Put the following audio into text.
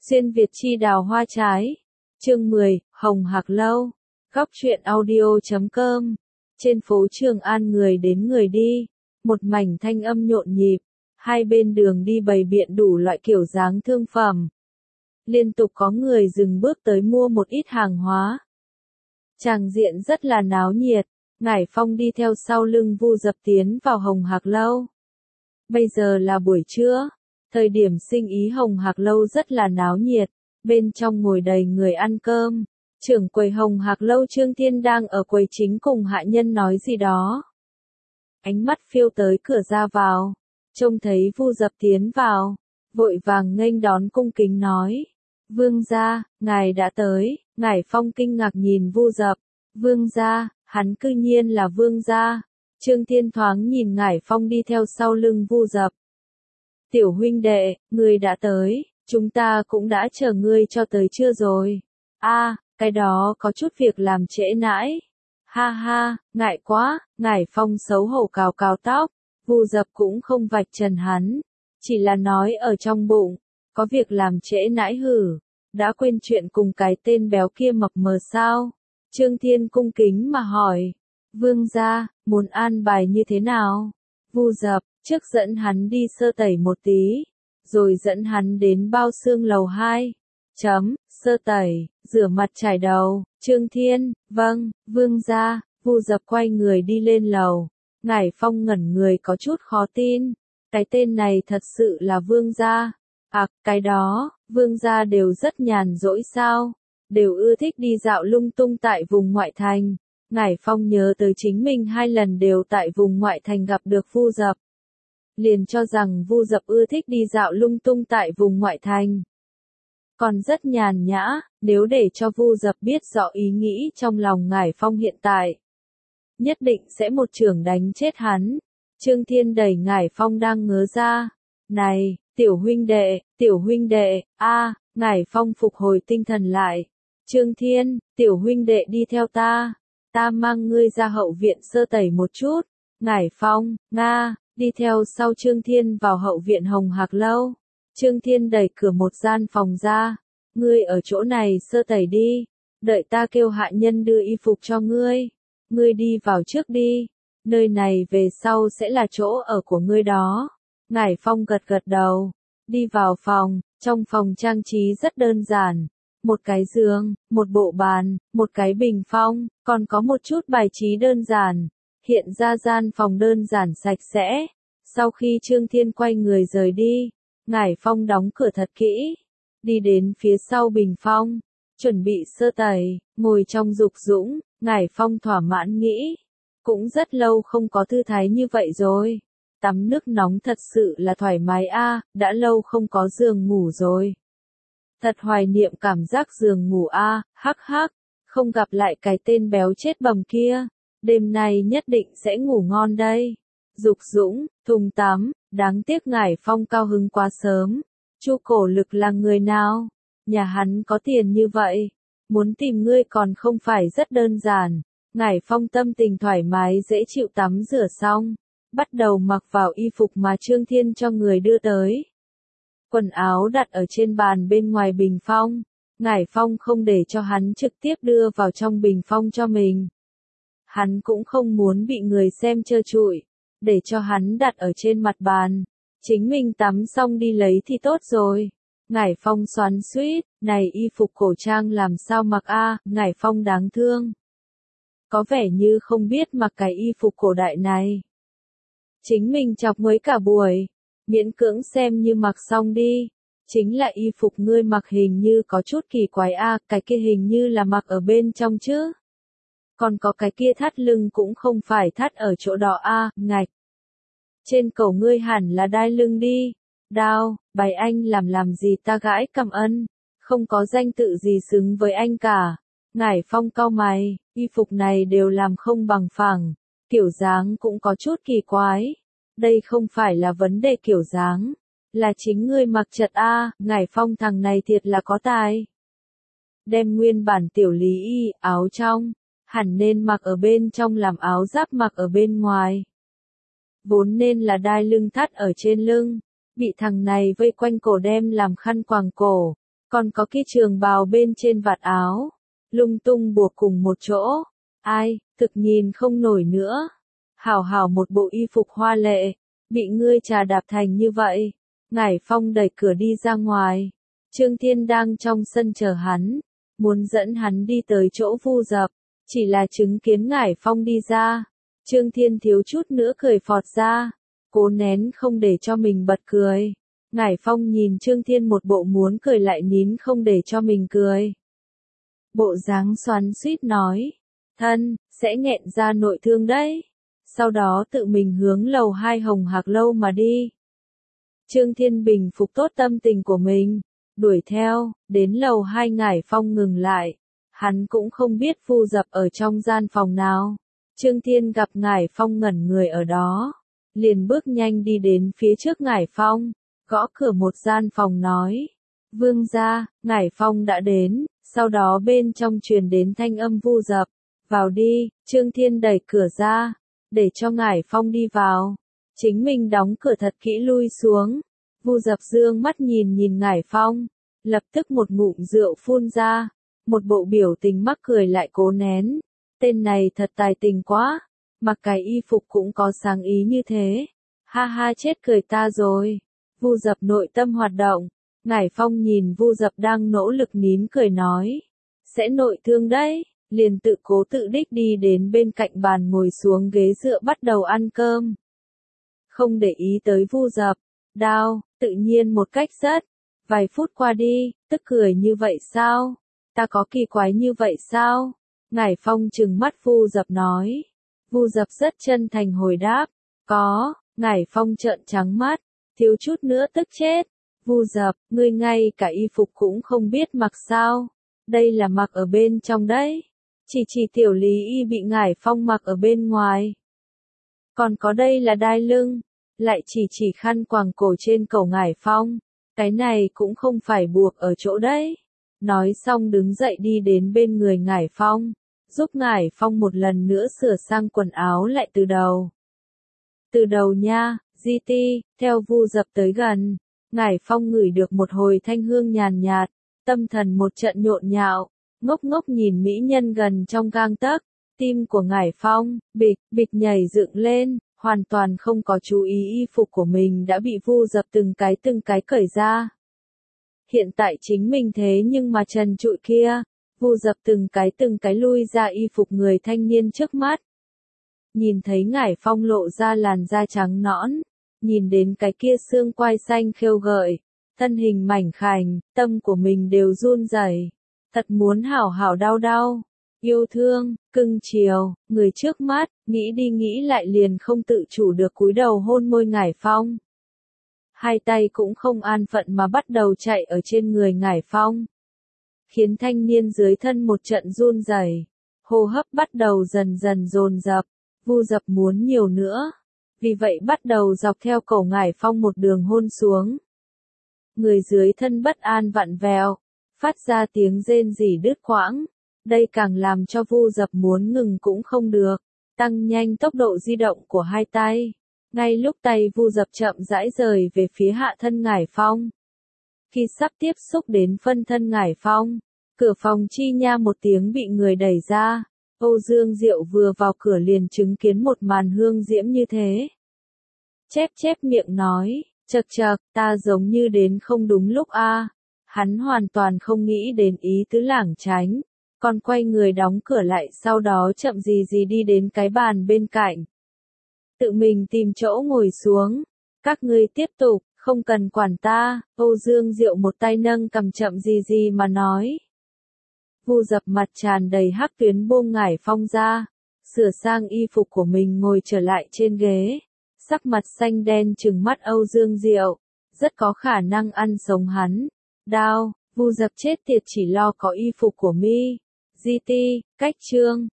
Xuyên Việt chi đào hoa trái. Chương 10, Hồng Hạc Lâu. Góc truyện audio.com. Trên phố Trường An người đến người đi, một mảnh thanh âm nhộn nhịp, hai bên đường đi bày biện đủ loại kiểu dáng thương phẩm. Liên tục có người dừng bước tới mua một ít hàng hóa. Tràng diện rất là náo nhiệt, Ngải Phong đi theo sau lưng Vu Dập tiến vào Hồng Hạc Lâu. Bây giờ là buổi trưa, thời điểm sinh ý Hồng Hạc Lâu rất là náo nhiệt, bên trong ngồi đầy người ăn cơm. Trưởng quầy Hồng Hạc Lâu Trương Thiên đang ở quầy chính cùng hạ nhân nói gì đó. Ánh mắt phiêu tới cửa ra vào, trông thấy Vu Dập tiến vào, vội vàng nghênh đón cung kính nói: "Vương gia, ngài đã tới." Ngải Phong kinh ngạc nhìn Vu Dập, "Vương gia, hắn cư nhiên là vương gia." Trương Thiên thoáng nhìn Ngải Phong đi theo sau lưng Vu Dập. "Tiểu huynh đệ, ngươi đã tới, chúng ta cũng đã chờ ngươi cho tới chưa rồi." "A, cái đó có chút việc làm trễ nãi." "Ha ha, ngại quá." Ngải Phong xấu hổ cào cào tóc, Vu Dập cũng không vạch trần hắn, chỉ là nói ở trong bụng, có việc làm trễ nãi hử, đã quên chuyện cùng cái tên béo kia mập mờ sao? Trương Thiên cung kính mà hỏi: "Vương gia, muốn an bài như thế nào?" Vu Dập trước dẫn hắn đi sơ tẩy một tí, rồi dẫn hắn đến bao xương lầu 2. Sơ tẩy, rửa mặt chải đầu. Trương Thiên: "Vâng, vương gia." Vu Dập quay người đi lên lầu. Ngải Phong ngẩn người có chút khó tin, cái tên này thật sự là vương gia? À, cái đó, vương gia đều rất nhàn rỗi sao? Đều ưa thích đi dạo lung tung tại vùng ngoại thành. Ngải Phong nhớ tới chính mình 2 lần đều tại vùng ngoại thành gặp được Vu Dập, liền cho rằng Vu Dập ưa thích đi dạo lung tung tại vùng ngoại thành, còn rất nhàn nhã. Nếu để cho Vu Dập biết rõ ý nghĩ trong lòng Ngải Phong hiện tại, nhất định sẽ một chưởng đánh chết hắn. Trương Thiên đẩy Ngải Phong đang ngớ ra. "Này, tiểu huynh đệ, a." Ngải Phong phục hồi tinh thần lại. "Trương Thiên, tiểu huynh đệ đi theo ta, ta mang ngươi ra hậu viện sơ tẩy một chút." Ngải Phong, nga, đi theo sau Trương Thiên vào hậu viện Hồng Hạc Lâu. Trương Thiên đẩy cửa một gian phòng ra. "Ngươi ở chỗ này sơ tẩy đi, đợi ta kêu hạ nhân đưa y phục cho ngươi. Ngươi đi vào trước đi, nơi này về sau sẽ là chỗ ở của ngươi đó." Ngải Phong gật gật đầu, đi vào phòng. Trong phòng trang trí rất đơn giản, một cái giường, một bộ bàn, một cái bình phong, còn có một chút bài trí đơn giản, hiện ra gian phòng đơn giản sạch sẽ. Sau khi Trương Thiên quay người rời đi, Ngải Phong đóng cửa thật kỹ, đi đến phía sau bình phong, chuẩn bị sơ tẩy, ngồi trong dục dũng. Ngải Phong thỏa mãn nghĩ, cũng rất lâu không có thư thái như vậy rồi. Tắm nước nóng thật sự là thoải mái a, đã lâu không có giường ngủ rồi. Thật hoài niệm cảm giác giường ngủ a, hắc hắc, không gặp lại cái tên béo chết bầm kia, đêm nay nhất định sẽ ngủ ngon đây. Dục dũng, thùng tắm, đáng tiếc Ngải Phong cao hứng quá sớm. Chu Cổ Lực là người nào? Nhà hắn có tiền như vậy, muốn tìm ngươi còn không phải rất đơn giản. Ngải Phong tâm tình thoải mái dễ chịu tắm rửa xong, bắt đầu mặc vào y phục mà Trương Thiên cho người đưa tới. Quần áo đặt ở trên bàn bên ngoài bình phong, Ngải Phong không để cho hắn trực tiếp đưa vào trong bình phong cho mình. Hắn cũng không muốn bị người xem trơ trụi, để cho hắn đặt ở trên mặt bàn, chính mình tắm xong đi lấy thì tốt rồi. Ngải Phong xoắn xuýt, này y phục cổ trang làm sao mặc a? Ngải Phong đáng thương, có vẻ như không biết mặc cái y phục cổ đại này. Chính mình chọc mới cả buổi, miễn cưỡng xem như mặc xong đi. Chính là y phục ngươi mặc hình như có chút kỳ quái a, cái kia hình như là mặc ở bên trong chứ. Còn có cái kia thắt lưng cũng không phải thắt ở chỗ đó a, ngạch. Trên cổ ngươi hẳn là đai lưng đi. Đao, bài anh làm gì ta gãi cảm ơn, không có danh tự gì xứng với anh cả. Ngải Phong cau mày, y phục này đều làm không bằng phẳng, kiểu dáng cũng có chút kỳ quái. Đây không phải là vấn đề kiểu dáng, là chính ngươi mặc chật a. Ngải Phong thằng này thiệt là có tài. Đem nguyên bản tiểu lý y, áo trong, hẳn nên mặc ở bên trong làm áo giáp mặc ở bên ngoài. Vốn nên là đai lưng thắt ở trên lưng, bị thằng này vây quanh cổ đem làm khăn quàng cổ, còn có cái trường bào bên trên vạt áo, lung tung buộc cùng một chỗ. Ai, thực nhìn không nổi nữa. Hảo hảo một bộ y phục hoa lệ, bị ngươi trà đạp thành như vậy. Ngải Phong đẩy cửa đi ra ngoài. Trương Thiên đang trong sân chờ hắn, muốn dẫn hắn đi tới chỗ Vu Dập, chỉ là chứng kiến Ngải Phong đi ra. Trương Thiên thiếu chút nữa cười phọt ra, cố nén không để cho mình bật cười. Ngải Phong nhìn Trương Thiên một bộ muốn cười lại nín không để cho mình cười. Bộ dáng xoắn xuýt nói, thân, sẽ nghẹn ra nội thương đấy. Sau đó tự mình hướng lầu 2 Hồng Hạc Lâu mà đi. Trương Thiên bình phục tốt tâm tình của mình, đuổi theo, đến lầu 2 Ngải Phong ngừng lại. Hắn cũng không biết Vu Dập ở trong gian phòng nào. Trương Thiên gặp Ngải Phong ngẩn người ở đó, liền bước nhanh đi đến phía trước Ngải Phong, gõ cửa một gian phòng nói, vương gia, Ngải Phong đã đến, sau đó bên trong truyền đến thanh âm Vu Dập, vào đi. Trương Thiên đẩy cửa ra, để cho Ngải Phong đi vào, chính mình đóng cửa thật kỹ lui xuống. Vu Dập dương mắt nhìn nhìn Ngải Phong, lập tức một ngụm rượu phun ra, một bộ biểu tình mắc cười lại cố nén. Tên này thật tài tình quá, mặc cái y phục cũng có sáng ý như thế. Ha ha, chết cười ta rồi. Vu Dập nội tâm hoạt động. Ngải Phong nhìn Vu Dập đang nỗ lực nín cười nói, sẽ nội thương đấy, liền tự cố tự đích đi đến bên cạnh bàn ngồi xuống ghế dựa bắt đầu ăn cơm. Không để ý tới Vu Dập, đao, tự nhiên một cách rất. Vài phút qua đi, tức cười như vậy sao? Ta có kỳ quái như vậy sao? Ngải Phong trừng mắt Vu Dập nói. Vu Dập rất chân thành hồi đáp, có. Ngải Phong trợn trắng mắt, thiếu chút nữa tức chết. Vu Dập, ngươi ngay cả y phục cũng không biết mặc sao? Đây là mặc ở bên trong đấy. Chỉ tiểu lý y bị Ngải Phong mặc ở bên ngoài. Còn có đây là đai lưng, lại chỉ khăn quàng cổ trên cổ Ngải Phong. Cái này cũng không phải buộc ở chỗ đấy. Nói xong đứng dậy đi đến bên người Ngải Phong, giúp Ngải Phong một lần nữa sửa sang quần áo lại từ đầu. Từ đầu nha, GT, theo Vu Dập tới gần, Ngải Phong ngửi được một hồi thanh hương nhàn nhạt, tâm thần một trận nhộn nhạo, ngốc ngốc nhìn mỹ nhân gần trong gang tấc, tim của Ngải Phong, bịch, bịch nhảy dựng lên, hoàn toàn không có chú ý y phục của mình đã bị Vu Dập từng cái cởi ra. Hiện tại chính mình thế nhưng mà trần trụi kia, Vu Dập từng cái lui ra y phục người thanh niên trước mắt. Nhìn thấy Ngải Phong lộ ra làn da trắng nõn, nhìn đến cái kia xương quai xanh khêu gợi, thân hình mảnh khảnh, tâm của mình đều run rẩy, thật muốn hảo hảo đau đau, yêu thương, cưng chiều, người trước mắt, nghĩ đi nghĩ lại liền không tự chủ được cúi đầu hôn môi Ngải Phong. Hai tay cũng không an phận mà bắt đầu chạy ở trên người Ngải Phong, khiến thanh niên dưới thân một trận run rẩy, hô hấp bắt đầu dần dần dồn dập. Vu Dập muốn nhiều nữa, vì vậy bắt đầu dọc theo cổ Ngải Phong một đường hôn xuống. Người dưới thân bất an vặn vẹo, phát ra tiếng rên rỉ đứt quãng, đây càng làm cho Vu Dập muốn ngừng cũng không được, tăng nhanh tốc độ di động của hai tay. Ngay lúc tay Vu Dập chậm rãi rời về phía hạ thân Ngải Phong, khi sắp tiếp xúc đến phân thân Ngải Phong, cửa phòng chi nha một tiếng bị người đẩy ra. Âu Dương Diệu vừa vào cửa liền chứng kiến một màn hương diễm như thế. Chép miệng nói, chậc chậc, ta giống như đến không đúng lúc a. Hắn hoàn toàn không nghĩ đến ý tứ lảng tránh, còn quay người đóng cửa lại sau đó chậm gì đi đến cái bàn bên cạnh. Tự mình tìm chỗ ngồi xuống, các ngươi tiếp tục, không cần quản ta. Âu Dương Diệu một tay nâng cầm chậm gì mà nói. Vu Dập mặt tràn đầy hắc tuyến buông Ngải Phong ra, sửa sang y phục của mình ngồi trở lại trên ghế, sắc mặt xanh đen trừng mắt Âu Dương Diệu, rất có khả năng ăn sống hắn. Đao, Vu Dập chết tiệt chỉ lo có y phục của mi. GT, cách chương.